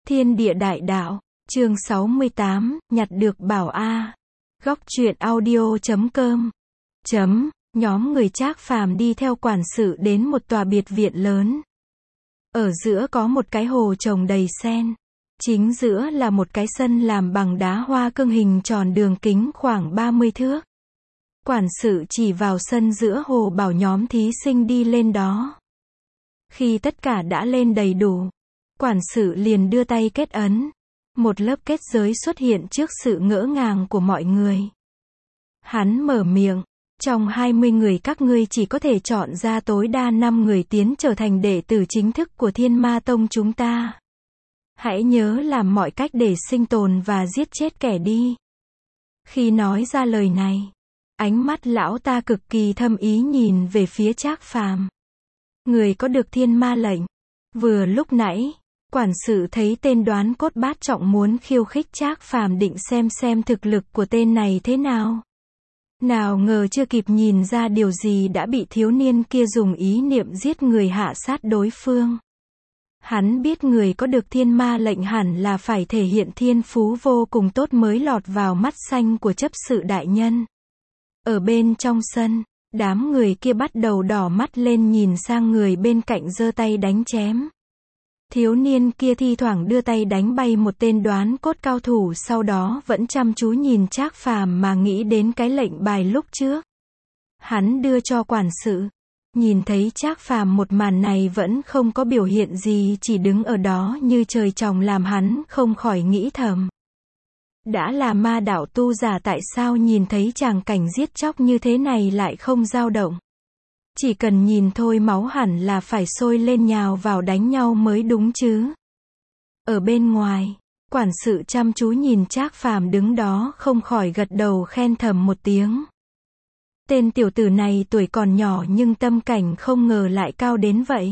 Thiên địa đại đạo, chương 68, nhặt được bảo A. Góc truyện audio.com. Nhóm người Trác Phàm đi theo quản sự đến một tòa biệt viện lớn. Ở giữa có một cái hồ trồng đầy sen. Chính giữa là một cái sân làm bằng đá hoa cương hình tròn đường kính khoảng 30 thước. Quản sự chỉ vào sân giữa hồ bảo nhóm thí sinh đi lên đó. Khi tất cả đã lên đầy đủ, quản sự liền đưa tay kết ấn. Một lớp kết giới xuất hiện trước sự ngỡ ngàng của mọi người. Hắn mở miệng, trong 20 người các ngươi chỉ có thể chọn ra tối đa 5 người tiến trở thành đệ tử chính thức của Thiên Ma Tông chúng ta. Hãy nhớ làm mọi cách để sinh tồn và giết chết kẻ đi. Khi nói ra lời này, ánh mắt lão ta cực kỳ thâm ý nhìn về phía Trác Phàm. Người có được thiên ma lệnh. Vừa lúc nãy, quản sự thấy tên đoán cốt bát trọng muốn khiêu khích Trác Phàm định xem thực lực của tên này thế nào. Nào ngờ chưa kịp nhìn ra điều gì đã bị thiếu niên kia dùng ý niệm giết người hạ sát đối phương. Hắn biết người có được thiên ma lệnh hẳn là phải thể hiện thiên phú vô cùng tốt mới lọt vào mắt xanh của chấp sự đại nhân. Ở bên trong sân, đám người kia bắt đầu đỏ mắt lên nhìn sang người bên cạnh giơ tay đánh chém. Thiếu niên kia thi thoảng đưa tay đánh bay một tên đoán cốt cao thủ, sau đó vẫn chăm chú nhìn Trác Phàm mà nghĩ đến cái lệnh bài lúc trước. Hắn đưa cho quản sự. Nhìn thấy Trác Phàm một màn này vẫn không có biểu hiện gì, chỉ đứng ở đó như trời trồng làm hắn không khỏi nghĩ thầm. Đã là ma đạo tu giả tại sao nhìn thấy tràng cảnh giết chóc như thế này lại không dao động. Chỉ cần nhìn thôi máu hẳn là phải sôi lên nhào vào đánh nhau mới đúng chứ. Ở bên ngoài, quản sự chăm chú nhìn Trác Phàm đứng đó không khỏi gật đầu khen thầm một tiếng. Tên tiểu tử này tuổi còn nhỏ nhưng tâm cảnh không ngờ lại cao đến vậy.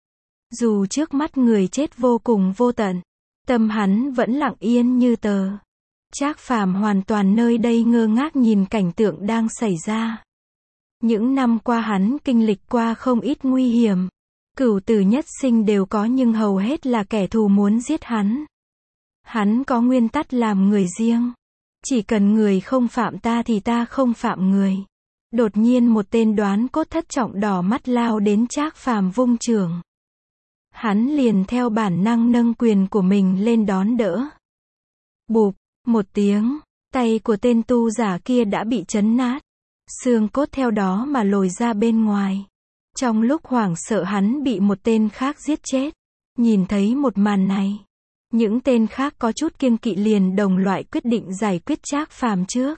Dù trước mắt người chết vô cùng vô tận, tâm hắn vẫn lặng yên như tờ. Trác Phàm hoàn toàn nơi đây ngơ ngác nhìn cảnh tượng đang xảy ra. Những năm qua hắn kinh lịch qua không ít nguy hiểm. Cửu tử nhất sinh đều có nhưng hầu hết là kẻ thù muốn giết hắn. Hắn có nguyên tắc làm người riêng. Chỉ cần người không phạm ta thì ta không phạm người. Đột nhiên một tên đoán cốt thất trọng đỏ mắt lao đến Trác Phàm vung chưởng. Hắn liền theo bản năng nâng quyền của mình lên đón đỡ. Bụp, một tiếng, tay của tên tu giả kia đã bị chấn nát. Xương cốt theo đó mà lồi ra bên ngoài. Trong lúc hoảng sợ hắn bị một tên khác giết chết. Nhìn thấy một màn này, những tên khác có chút kiêng kỵ liền đồng loại quyết định giải quyết Trác Phàm trước.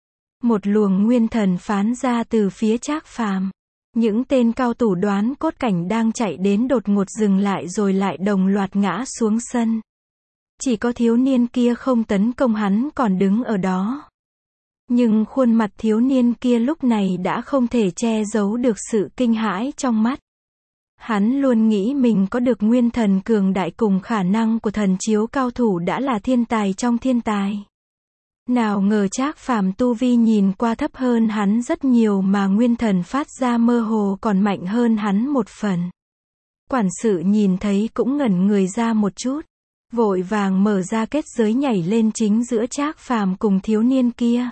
Một luồng nguyên thần phán ra từ phía Trác Phàm. Những tên cao thủ đoán cốt cảnh đang chạy đến đột ngột dừng lại rồi lại đồng loạt ngã xuống sân. Chỉ có thiếu niên kia không tấn công, hắn còn đứng ở đó. Nhưng khuôn mặt thiếu niên kia lúc này đã không thể che giấu được sự kinh hãi trong mắt. Hắn luôn nghĩ mình có được nguyên thần cường đại cùng khả năng của thần chiếu cao thủ đã là thiên tài trong thiên tài. Nào ngờ Trác Phàm tu vi nhìn qua thấp hơn hắn rất nhiều mà nguyên thần phát ra mơ hồ còn mạnh hơn hắn một phần. Quản sự nhìn thấy cũng ngẩn người ra một chút. Vội vàng mở ra kết giới nhảy lên chính giữa Trác Phàm cùng thiếu niên kia.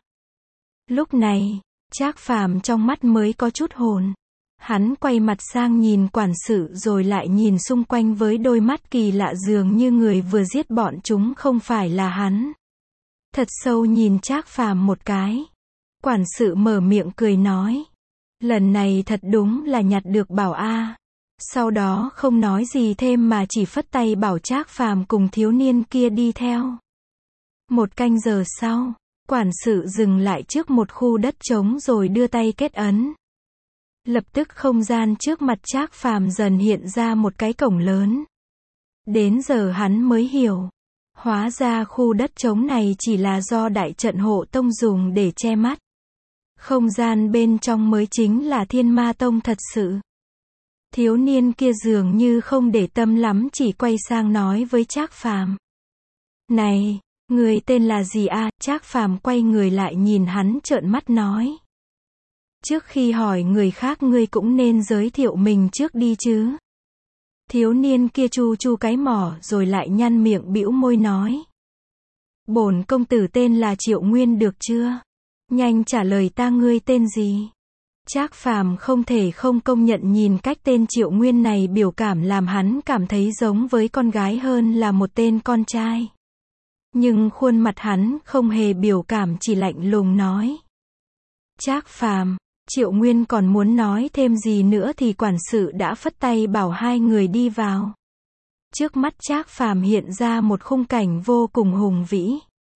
Lúc này, Trác Phàm trong mắt mới có chút hồn. Hắn quay mặt sang nhìn quản sự rồi lại nhìn xung quanh với đôi mắt kỳ lạ dường như người vừa giết bọn chúng không phải là hắn. Thật sâu nhìn Trác Phàm một cái. Quản sự mở miệng cười nói. Lần này thật đúng là nhặt được bảo A. Sau đó không nói gì thêm mà chỉ phất tay bảo Trác Phàm cùng thiếu niên kia đi theo. Một canh giờ sau, quản sự dừng lại trước một khu đất trống rồi đưa tay kết ấn. Lập tức không gian trước mặt Trác Phàm dần hiện ra một cái cổng lớn. Đến giờ hắn mới hiểu. Hóa ra khu đất trống này chỉ là do đại trận hộ tông dùng để che mắt. Không gian bên trong mới chính là Thiên Ma Tông thật sự. Thiếu niên kia dường như không để tâm lắm chỉ quay sang nói với Trác Phàm. Này, người tên là gì a? Trác Phàm quay người lại nhìn hắn trợn mắt nói. Trước khi hỏi người khác ngươi cũng nên giới thiệu mình trước đi chứ. Thiếu niên kia chu chu cái mỏ rồi lại nhăn miệng bĩu môi nói. Bổn công tử tên là Triệu Nguyên được chưa? Nhanh trả lời ta, ngươi tên gì? Trác Phàm không thể không công nhận nhìn cách tên Triệu Nguyên này biểu cảm làm hắn cảm thấy giống với con gái hơn là một tên con trai. Nhưng khuôn mặt hắn không hề biểu cảm, chỉ lạnh lùng nói. Trác Phàm. Triệu Nguyên còn muốn nói thêm gì nữa thì quản sự đã phất tay bảo hai người đi vào. Trước mắt Trác Phàm hiện ra một khung cảnh vô cùng hùng vĩ.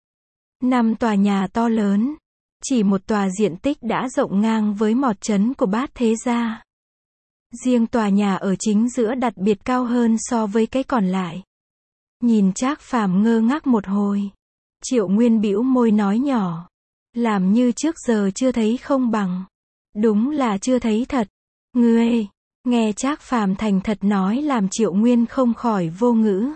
5 tòa nhà to lớn. Chỉ một tòa diện tích đã rộng ngang với mọt trấn của Bát Thế Gia. Riêng tòa nhà ở chính giữa đặc biệt cao hơn so với cái còn lại. Nhìn Trác Phàm ngơ ngác một hồi. Triệu Nguyên bĩu môi nói nhỏ. Làm như trước giờ chưa thấy không bằng. Đúng là chưa thấy thật. Ngươi, nghe Trác Phàm thành thật nói làm Triệu Nguyên không khỏi vô ngữ.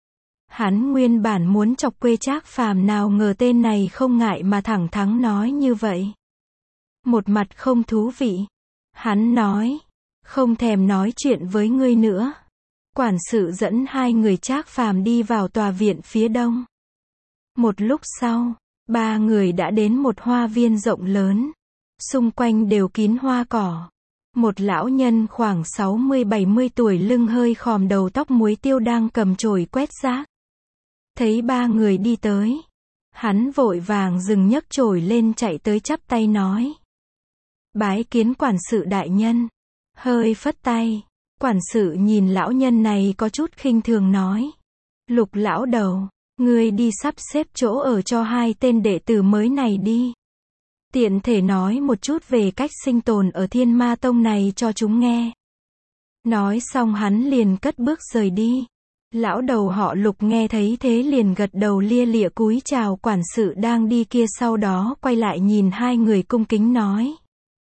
Hắn nguyên bản muốn chọc quê Trác Phàm, nào ngờ tên này không ngại mà thẳng thắn nói như vậy. Một mặt không thú vị. Hắn nói, không thèm nói chuyện với ngươi nữa. Quản sự dẫn hai người Trác Phàm đi vào tòa viện phía đông. Một lúc sau, ba người đã đến một hoa viên rộng lớn. Xung quanh đều kín hoa cỏ. Một lão nhân khoảng 60-70 tuổi, lưng hơi khòm, đầu tóc muối tiêu, đang cầm chổi quét rác. Thấy ba người đi tới, hắn vội vàng dừng nhấc chổi lên, chạy tới chắp tay nói. Bái kiến quản sự đại nhân. Hơi phất tay. Quản sự nhìn lão nhân này có chút khinh thường nói. Lục lão đầu, ngươi đi sắp xếp chỗ ở cho hai tên đệ tử mới này đi. Tiện thể nói một chút về cách sinh tồn ở Thiên Ma Tông này cho chúng nghe. Nói xong hắn liền cất bước rời đi. Lão đầu họ Lục nghe thấy thế liền gật đầu lia lịa cúi chào quản sự đang đi kia, sau đó quay lại nhìn hai người cung kính nói.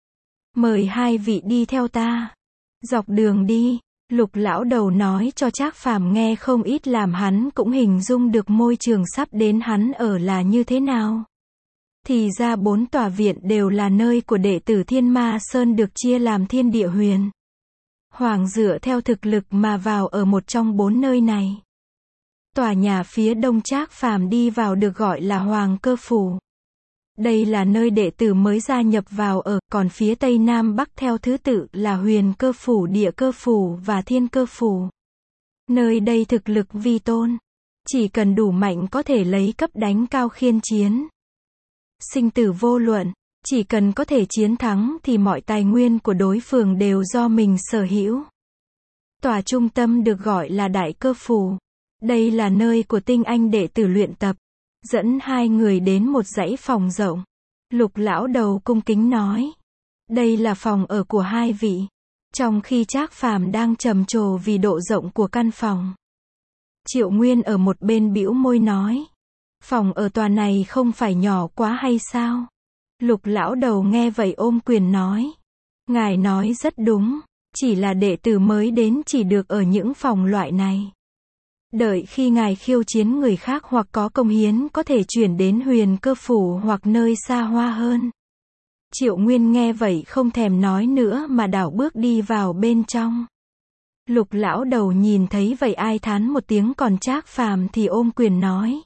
Mời hai vị đi theo ta. Dọc đường đi, Lục lão đầu nói cho Trác Phàm nghe không ít, làm hắn cũng hình dung được môi trường sắp đến hắn ở là như thế nào. Thì ra 4 tòa viện đều là nơi của đệ tử Thiên Ma Sơn, được chia làm Thiên Địa Huyền. Hoàng dựa theo thực lực mà vào ở một trong 4 nơi này. Tòa nhà phía đông Trác Phàm đi vào được gọi là Hoàng Cơ Phủ. Đây là nơi đệ tử mới gia nhập vào ở, còn phía tây nam bắc theo thứ tự là Huyền Cơ Phủ, Địa Cơ Phủ và Thiên Cơ Phủ. Nơi đây thực lực vi tôn. Chỉ cần đủ mạnh có thể lấy cấp đánh cao khiên chiến. Sinh tử vô luận, chỉ cần có thể chiến thắng thì mọi tài nguyên của đối phương đều do mình sở hữu. Tòa trung tâm được gọi là Đại Cơ Phủ. Đây là nơi của tinh anh đệ tử luyện tập. Dẫn hai người đến một dãy phòng rộng. Lục lão đầu cung kính nói. Đây là phòng ở của hai vị. Trong khi Trác Phàm đang trầm trồ vì độ rộng của căn phòng. Triệu Nguyên ở một bên bĩu môi nói. Phòng ở tòa này không phải nhỏ quá hay sao? Lục lão đầu nghe vậy ôm quyền nói. Ngài nói rất đúng. Chỉ là đệ tử mới đến chỉ được ở những phòng loại này. Đợi khi ngài khiêu chiến người khác hoặc có công hiến có thể chuyển đến Huyền Cơ Phủ hoặc nơi xa hoa hơn. Triệu Nguyên nghe vậy không thèm nói nữa mà đảo bước đi vào bên trong. Lục lão đầu nhìn thấy vậy ai thán một tiếng, còn Trác Phàm thì ôm quyền nói.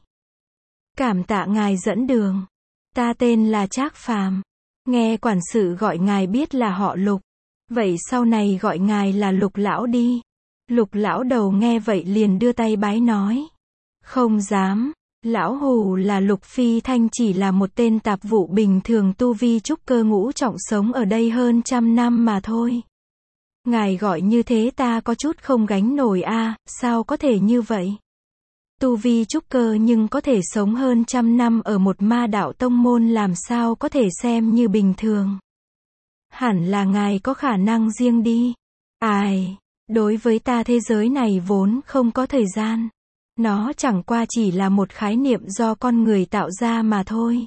Cảm tạ ngài dẫn đường. Ta tên là Trác Phàm. Nghe quản sự gọi ngài biết là họ Lục. Vậy sau này gọi ngài là Lục lão đi. Lục lão đầu nghe vậy liền đưa tay bái nói. Không dám. Lão hù là Lục Phi Thanh, chỉ là một tên tạp vụ bình thường, tu vi trúc cơ ngũ trọng, sống ở đây hơn 100 năm mà thôi. Ngài gọi như thế ta có chút không gánh nổi a, sao có thể như vậy? Tu vi trúc cơ nhưng có thể sống hơn 100 năm ở một ma đạo tông môn, làm sao có thể xem như bình thường? Hẳn là ngài có khả năng riêng đi. Ai, đối với ta thế giới này vốn không có thời gian. Nó chẳng qua chỉ là một khái niệm do con người tạo ra mà thôi.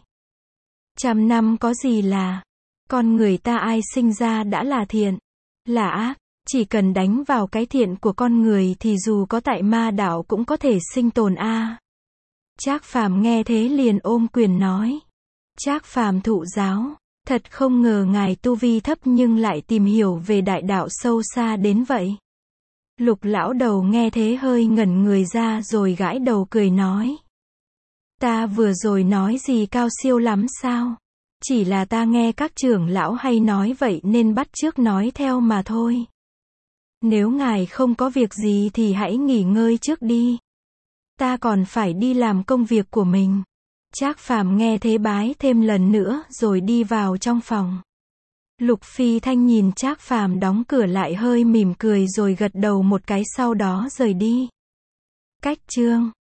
100 năm có gì là, con người ta ai sinh ra đã là thiện, là ác, chỉ cần đánh vào cái thiện của con người thì dù có tại ma đạo cũng có thể sinh tồn a. Trác Phàm nghe thế liền ôm quyền nói. Trác Phàm thụ giáo, thật không ngờ ngài tu vi thấp nhưng lại tìm hiểu về đại đạo sâu xa đến vậy. Lục lão đầu nghe thế hơi ngẩn người ra rồi gãi đầu cười nói. Ta vừa rồi nói gì cao siêu lắm sao? Chỉ là ta nghe các trưởng lão hay nói vậy nên bắt chước nói theo mà thôi. Nếu ngài không có việc gì thì hãy nghỉ ngơi trước đi. Ta còn phải đi làm công việc của mình. Trác Phàm nghe thế bái thêm lần nữa rồi đi vào trong phòng. Lục Phi Thanh nhìn Trác Phàm đóng cửa lại hơi mỉm cười rồi gật đầu một cái sau đó rời đi. Cách chương